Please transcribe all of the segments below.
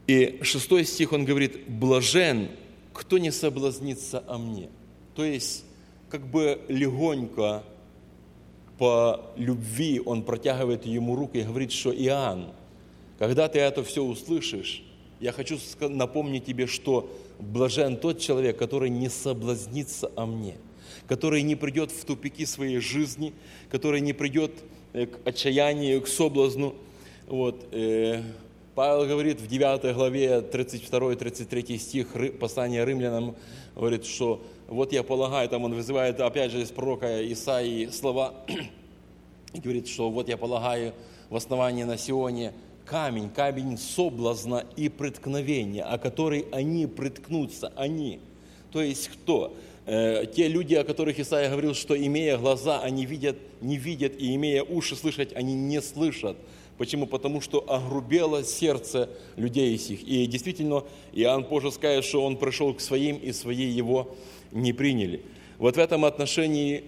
И 6 стих он говорит: «Блажен, кто не соблазнится о мне». То есть, как бы легонько, по любви он протягивает ему руку и говорит, что Иоанн, когда ты это все услышишь, я хочу напомнить тебе, что блажен тот человек, который не соблазнится о мне, который не придет в тупики своей жизни, который не придет к отчаянию, к соблазну. Вот. Павел говорит в 9 главе 32-33 стих послания римлянам, говорит, что вот я полагаю, там он вызывает опять же из пророка Исаии слова, и говорит, что вот я полагаю в основании на Сионе камень соблазна и преткновения, о который они преткнутся, они. То есть кто? Те люди, о которых Исаия говорил, что имея глаза, они не видят, и имея уши слышать, они не слышат. Почему? Потому что огрубело сердце людей сих. И действительно, Иоанн позже скажет, что он пришел к своим, и свои его не приняли. Вот в этом отношении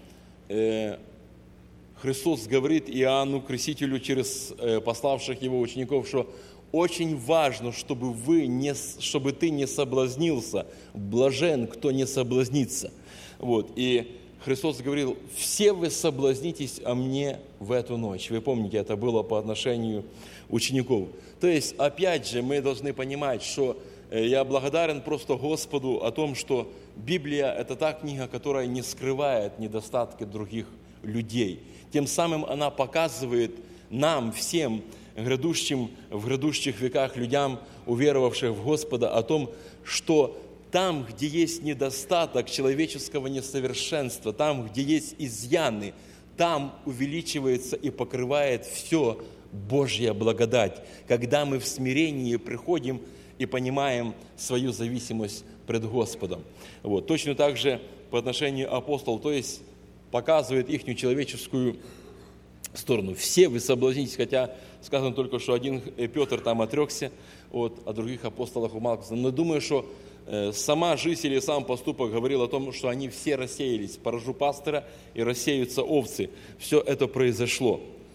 Христос говорит Иоанну Крестителю через пославших его учеников, что очень важно, чтобы ты не соблазнился. Блажен, кто не соблазнится. Вот. И Христос говорил: все вы соблазнитесь о мне в эту ночь. Вы помните, это было по отношению учеников. То есть, опять же, мы должны понимать, что я благодарен просто Господу о том, что Библия – это та книга, которая не скрывает недостатки других людей. Тем самым она показывает нам всем, в грядущих веках людям, уверовавших в Господа, о том, что там, где есть недостаток человеческого несовершенства, там, где есть изъяны, там увеличивается и покрывает все Божья благодать, когда мы в смирении приходим и понимаем свою зависимость пред Господом. Вот. Точно так же по отношению апостолов, то есть показывает их человеческую сторону. Все вы соблазнитесь, хотя сказано только, что один Петр там отрекся, о других апостолах умалчивался. Но думаю, что сама жизнь или сам поступок говорил о том, что они все рассеялись по рожу пастора и рассеются овцы. Все это произошло.